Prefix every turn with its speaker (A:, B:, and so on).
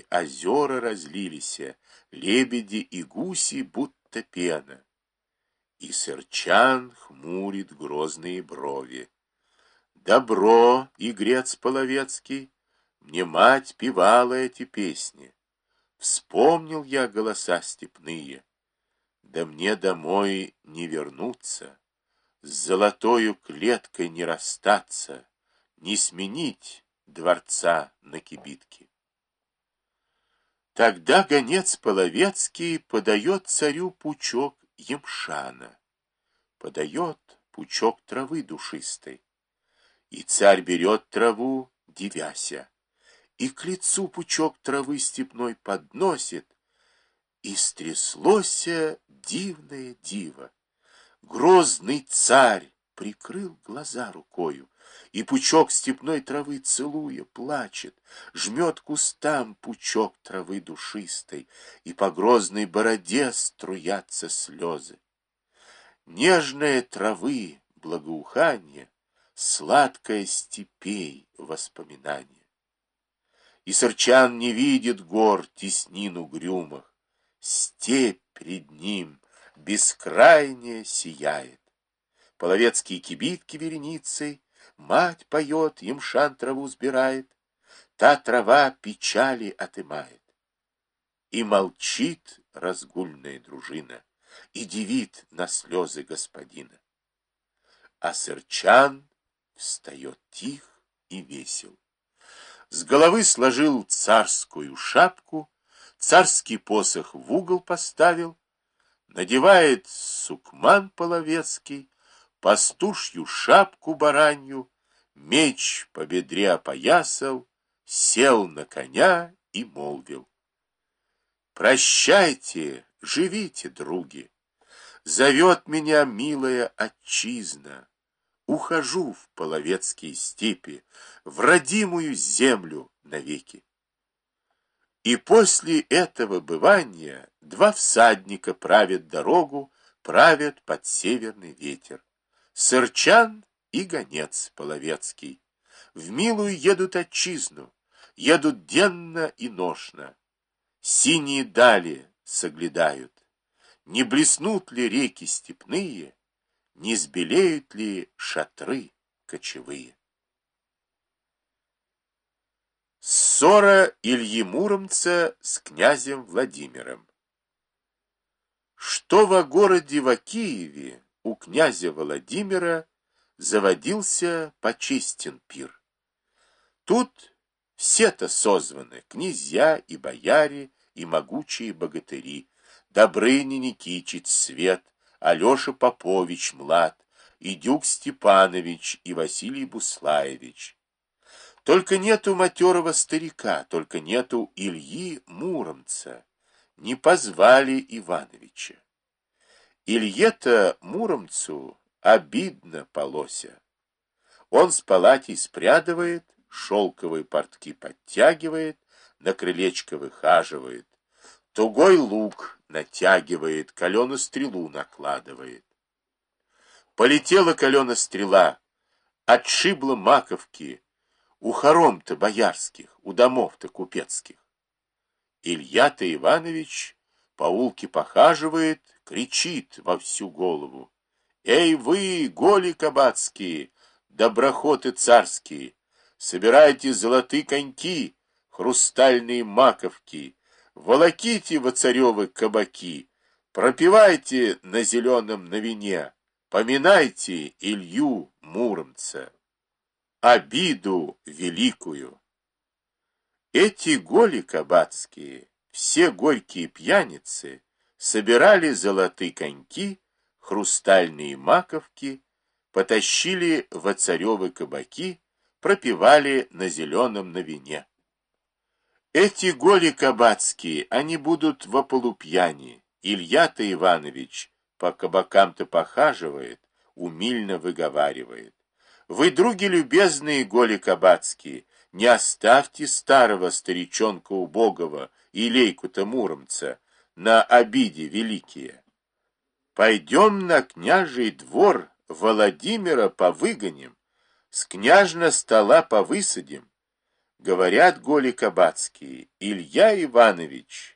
A: озера разлились, лебеди и гуси, будто пена. И сырчан хмурит грозные брови. Добро, игрец половецкий, мне мать певала эти песни. Вспомнил я голоса степные, да мне домой не вернуться, с золотою клеткой не расстаться, не сменить дворца на кибитке. Тогда гонец половецкий подает царю пучок емшана, подает пучок травы душистой, и царь берет траву, дивяся, и к лицу пучок травы степной подносит, и стряслося дивное диво. Грозный царь прикрыл глаза рукою, и пучок степной травы целуя, плачет, жмет кустам пучок травы душистой, и по грозной бороде струятся слезы. Нежная травы благоухание, сладкое степей воспоминание. И сырчан не видит гор теснин угрюмых, степь пред ним бескрайняя сияет. Половецкие кибитки вереницей, мать поет, емшан траву сбирает, та трава печали отымает. И молчит разгульная дружина, и дивит на слезы господина. А сырчан встает тих и весел. С головы сложил царскую шапку, царский посох в угол поставил, надевает сукман половецкий, пастушью шапку баранью, меч по бедре опоясал, сел на коня и молвил: «Прощайте, живите, други, зовет меня милая отчизна, ухожу в половецкие степи, в родимую землю навеки». И после этого бывания два всадника правят дорогу, правят под северный ветер. Сырчан и гонец половецкий. В милую едут отчизну, едут денно и ношно. Синие дали соглядают. Не блеснут ли реки степные, не сбелеют ли шатры кочевые? Ссора Ильи Муромца с князем Владимиром. Что во городе во Киеве у князя Владимира заводился почестен пир. Тут все-то созваны князья и бояре, и могучие богатыри, Добрыня Никитич Свет, Алеша Попович Млад, и Дюк Степанович, и Василий Буслаевич. Только нету матерого старика, только нету Ильи Муромца. Не позвали Ивановича. Илье-то Муромцу обидно полося. Он с палатей спрядывает, шелковые портки подтягивает, на крылечко выхаживает, тугой лук натягивает, каленую стрелу накладывает. Полетела каленая стрела, отшибла маковки, у хором-то боярских, у домов-то купецких. Илья-то Иванович по улке похаживает, кричит во всю голову: «Эй вы, голи кабацкие, доброхоты царские, собирайте золотые коньки, хрустальные маковки, волоките во царевы кабаки, пропивайте на зеленом на вине, поминайте Илью Муромца, обиду великую». Эти голи кабацкие, все горькие пьяницы, собирали золотые коньки, хрустальные маковки, потащили во царевы кабаки, пропивали на зеленом на вине. Эти голи кабацкие, они будут во полупьяни. Илья-то Иванович по кабакам-то похаживает, умильно выговаривает: «Вы, други любезные, голи кабацкие, не оставьте старого старичонка убогого, Илейку-то Муромца, на обиде великие. Пойдем на княжий двор, Владимира повыгоним, с княжна стола повысадим, Говорят голи кабацкие: Илья Иванович